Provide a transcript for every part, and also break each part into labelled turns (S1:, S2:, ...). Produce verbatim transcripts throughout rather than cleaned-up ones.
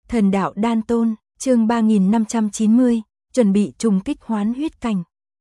S1: Thần đạo đan tôn, chương ba nghìn năm trăm chín mươi, chuẩn bị trùng kích hoán huyết cảnh.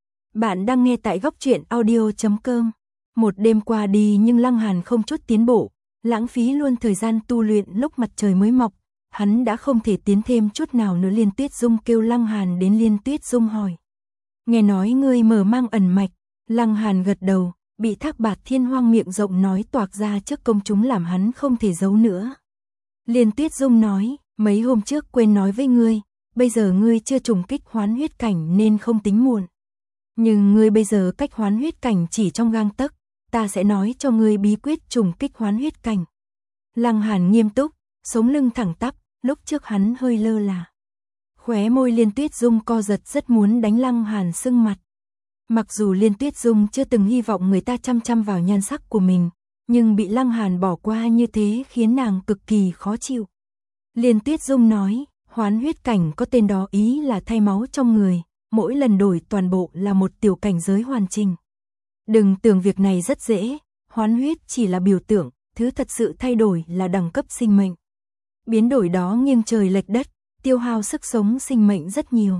S1: Bạn đang nghe tại góc truyện audio chấm com. Một đêm qua đi nhưng Lăng Hàn không chút tiến bộ, lãng phí luôn thời gian tu luyện lúc mặt trời mới mọc, hắn đã không thể tiến thêm chút nào nữa. Liên Tuyết Dung kêu Lăng Hàn đến. Liên Tuyết Dung hỏi: nghe nói ngươi mở mang ẩn mạch? Lăng Hàn gật đầu, bị Thác Bạt Thiên Hoang miệng rộng nói toạc ra trước công chúng làm hắn không thể giấu nữa. Liên Tuyết Dung nói: mấy hôm trước quên nói với ngươi, bây giờ ngươi chưa trùng kích hoán huyết cảnh nên không tính muộn. Nhưng ngươi bây giờ cách hoán huyết cảnh chỉ trong gang tấc, ta sẽ nói cho ngươi bí quyết trùng kích hoán huyết cảnh. Lăng Hàn nghiêm túc, sống lưng thẳng tắp, lúc trước hắn hơi lơ là. Khóe môi Liên Tuyết Dung co giật, rất muốn đánh Lăng Hàn sưng mặt. Mặc dù Liên Tuyết Dung chưa từng hy vọng người ta chăm chăm vào nhan sắc của mình, nhưng bị Lăng Hàn bỏ qua như thế khiến nàng cực kỳ khó chịu. Liên Tuyết Dung nói: hoán huyết cảnh có tên đó ý là thay máu trong người, mỗi lần đổi toàn bộ là một tiểu cảnh giới hoàn chỉnh. Đừng tưởng việc này rất dễ, hoán huyết chỉ là biểu tượng, thứ thật sự thay đổi là đẳng cấp sinh mệnh. Biến đổi đó nghiêng trời lệch đất, tiêu hao sức sống sinh mệnh rất nhiều.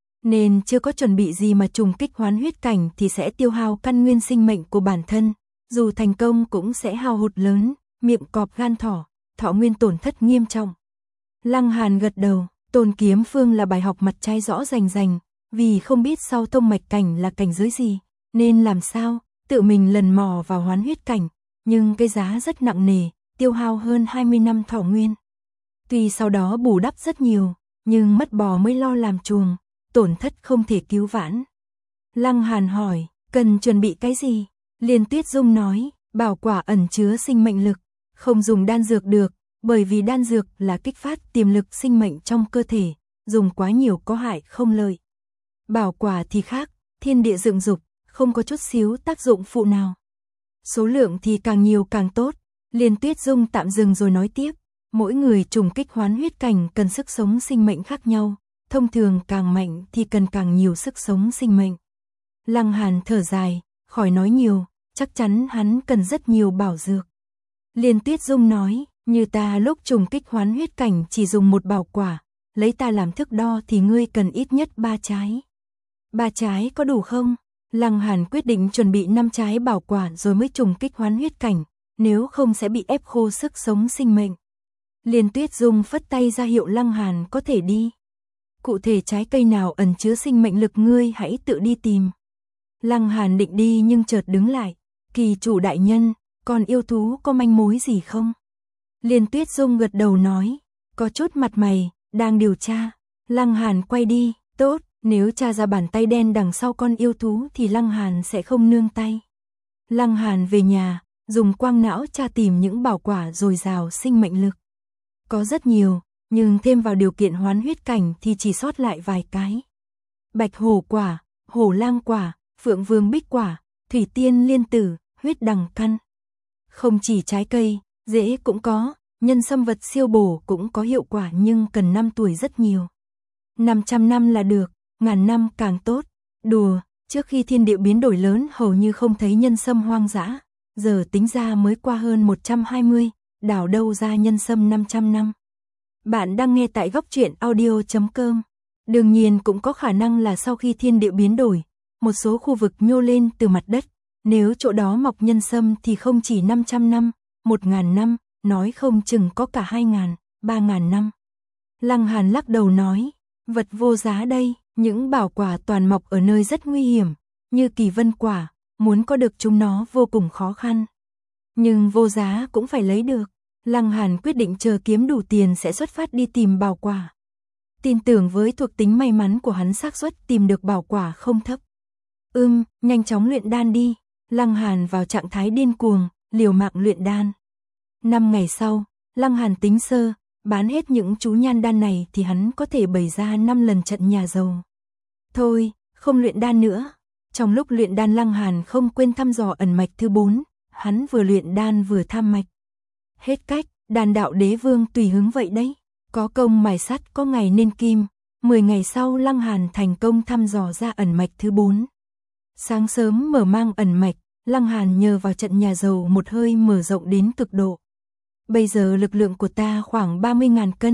S1: Nên chưa có chuẩn bị gì mà trùng kích hoán huyết cảnh thì sẽ tiêu hao căn nguyên sinh mệnh của bản thân, dù thành công cũng sẽ hao hụt lớn, miệng cọp gan thỏ, thọ nguyên tổn thất nghiêm trọng. Lăng Hàn gật đầu, Tôn Kiếm Phương là bài học mặt trái rõ rành rành, vì không biết sau thông mạch cảnh là cảnh giới gì, nên làm sao tự mình lần mò vào hoán huyết cảnh, nhưng cái giá rất nặng nề, tiêu hao hơn hai mươi năm thọ nguyên. Tuy sau đó bù đắp rất nhiều, nhưng mất bò mới lo làm chuồng, tổn thất không thể cứu vãn. Lăng Hàn hỏi: cần chuẩn bị cái gì? Liên Tuyết Dung nói: bảo quả ẩn chứa sinh mệnh lực, không dùng đan dược được, bởi vì đan dược là kích phát tiềm lực sinh mệnh trong cơ thể, dùng quá nhiều có hại không lợi. Bảo quả thì khác, thiên địa dựng dục, không có chút xíu tác dụng phụ nào. Số lượng thì càng nhiều càng tốt. Liên Tuyết Dung tạm dừng rồi nói tiếp: mỗi người trùng kích hoán huyết cảnh cần sức sống sinh mệnh khác nhau, thông thường càng mạnh thì cần càng nhiều sức sống sinh mệnh. Lăng Hàn thở dài, khỏi nói nhiều, chắc chắn hắn cần rất nhiều bảo dược. Liên Tuyết Dung nói: như ta lúc trùng kích hoán huyết cảnh chỉ dùng một bảo quả, lấy ta làm thước đo thì ngươi cần ít nhất ba trái. Ba trái có đủ không? Lăng Hàn quyết định chuẩn bị năm trái bảo quả rồi mới trùng kích hoán huyết cảnh, nếu không sẽ bị ép khô sức sống sinh mệnh. Liên Tuyết Dung phất tay ra hiệu Lăng Hàn có thể đi. Cụ thể trái cây nào ẩn chứa sinh mệnh lực ngươi hãy tự đi tìm. Lăng Hàn định đi nhưng chợt đứng lại: kỳ chủ đại nhân, còn yêu thú có manh mối gì không? Liên Tuyết Dung gật đầu nói: có chút mặt mày, đang điều tra. Lăng Hàn quay đi: tốt, nếu tra ra bàn tay đen đằng sau con yêu thú thì Lăng Hàn sẽ không nương tay. Lăng Hàn về nhà, dùng quang não tra tìm những bảo quả dồi dào sinh mệnh lực. Có rất nhiều, nhưng thêm vào điều kiện hoán huyết cảnh thì chỉ sót lại vài cái. Bạch hổ quả, hổ lang quả, phượng vương bích quả, thủy tiên liên tử, huyết đằng căn. Không chỉ trái cây, rễ cũng có, nhân sâm vật siêu bổ cũng có hiệu quả nhưng cần năm tuổi rất nhiều. năm trăm năm là được, ngàn năm càng tốt. Đùa, trước khi thiên địa biến đổi lớn hầu như không thấy nhân sâm hoang dã, giờ tính ra mới qua hơn một trăm hai mươi, đảo đâu ra nhân sâm năm trăm năm. Bạn đang nghe tại góc truyện audio chấm com. Đương nhiên cũng có khả năng là sau khi thiên địa biến đổi, một số khu vực nhô lên từ mặt đất, nếu chỗ đó mọc nhân sâm thì không chỉ năm trăm năm, một nghìn năm, nói không chừng có cả hai nghìn, ba nghìn năm. Lăng Hàn lắc đầu nói: vật vô giá đây, những bảo quả toàn mọc ở nơi rất nguy hiểm, như kỳ vân quả, muốn có được chúng nó vô cùng khó khăn. Nhưng vô giá cũng phải lấy được. Lăng Hàn quyết định chờ kiếm đủ tiền sẽ xuất phát đi tìm bảo quả. Tin tưởng với thuộc tính may mắn của hắn xác suất tìm được bảo quả không thấp. Ưm, nhanh chóng luyện đan đi. Lăng Hàn vào trạng thái điên cuồng, liều mạng luyện đan. Năm ngày sau, Lăng Hàn tính sơ, bán hết những chú nhan đan này thì hắn có thể bày ra năm lần trận nhà giàu. Thôi, không luyện đan nữa. Trong lúc luyện đan Lăng Hàn không quên thăm dò ẩn mạch thứ bốn, hắn vừa luyện đan vừa tham mạch. Hết cách, đan đạo đế vương tùy hứng vậy đấy. Có công mài sắt có ngày nên kim. Mười ngày sau Lăng Hàn thành công thăm dò ra ẩn mạch thứ bốn. Sáng sớm mở mang ẩn mạch, Lăng Hàn nhờ vào trận nhà giàu một hơi mở rộng đến cực độ. Bây giờ lực lượng của ta khoảng ba mươi nghìn cân,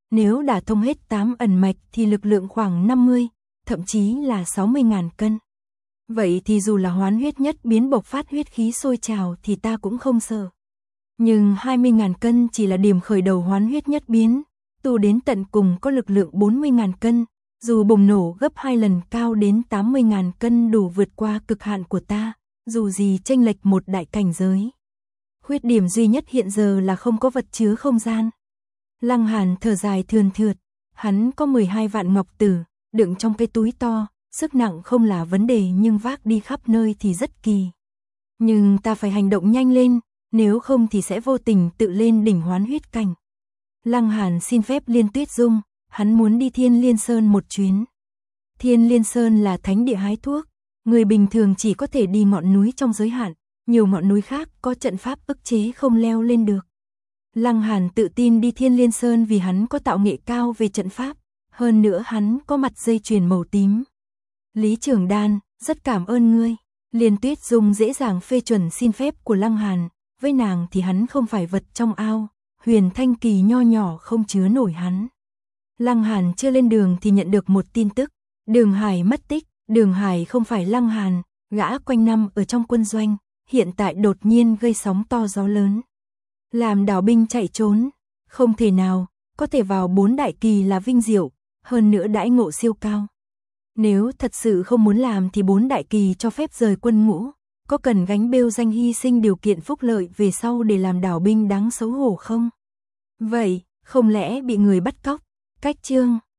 S1: nếu đả thông hết tám ẩn mạch thì lực lượng khoảng năm mươi, thậm chí là sáu mươi ngàn cân. Vậy thì dù là hoán huyết nhất biến bộc phát huyết khí sôi trào thì ta cũng không sợ. Nhưng hai mươi ngàn cân chỉ là điểm khởi đầu hoán huyết nhất biến, tu đến tận cùng có lực lượng bốn mươi ngàn cân, dù bùng nổ gấp hai lần cao đến tám mươi ngàn cân đủ vượt qua cực hạn của ta, dù gì chênh lệch một đại cảnh giới. Khuyết điểm duy nhất hiện giờ là không có vật chứa không gian. Lăng Hàn thở dài thườn thượt, hắn có mười hai vạn ngọc tử, đựng trong cái túi to, sức nặng không là vấn đề nhưng vác đi khắp nơi thì rất kỳ. Nhưng ta phải hành động nhanh lên, nếu không thì sẽ vô tình tự lên đỉnh hoán huyết cảnh. Lăng Hàn xin phép Liên Tuyết Dung, hắn muốn đi Thiên Liên Sơn một chuyến. Thiên Liên Sơn là thánh địa hái thuốc, người bình thường chỉ có thể đi ngọn núi trong giới hạn, nhiều ngọn núi khác có trận pháp ức chế không leo lên được. Lăng Hàn tự tin đi Thiên Liên Sơn vì hắn có tạo nghệ cao về trận pháp, hơn nữa hắn có mặt dây chuyền màu tím. Lý Trường Đan, rất cảm ơn ngươi. Liên Tuyết Dung dễ dàng phê chuẩn xin phép của Lăng Hàn, với nàng thì hắn không phải vật trong ao, huyền thanh kỳ nho nhỏ không chứa nổi hắn. Lăng Hàn chưa lên đường thì nhận được một tin tức, Đường Hải mất tích. Đường Hải không phải Lăng Hàn, gã quanh năm ở trong quân doanh, hiện tại đột nhiên gây sóng to gió lớn. Làm đảo binh chạy trốn, không thể nào, có thể vào bốn đại kỳ là vinh diệu, hơn nữa đãi ngộ siêu cao. Nếu thật sự không muốn làm thì bốn đại kỳ cho phép rời quân ngũ, có cần gánh bêu danh hy sinh điều kiện phúc lợi về sau để làm đảo binh đáng xấu hổ không? Vậy, không lẽ bị người bắt cóc? Cách chương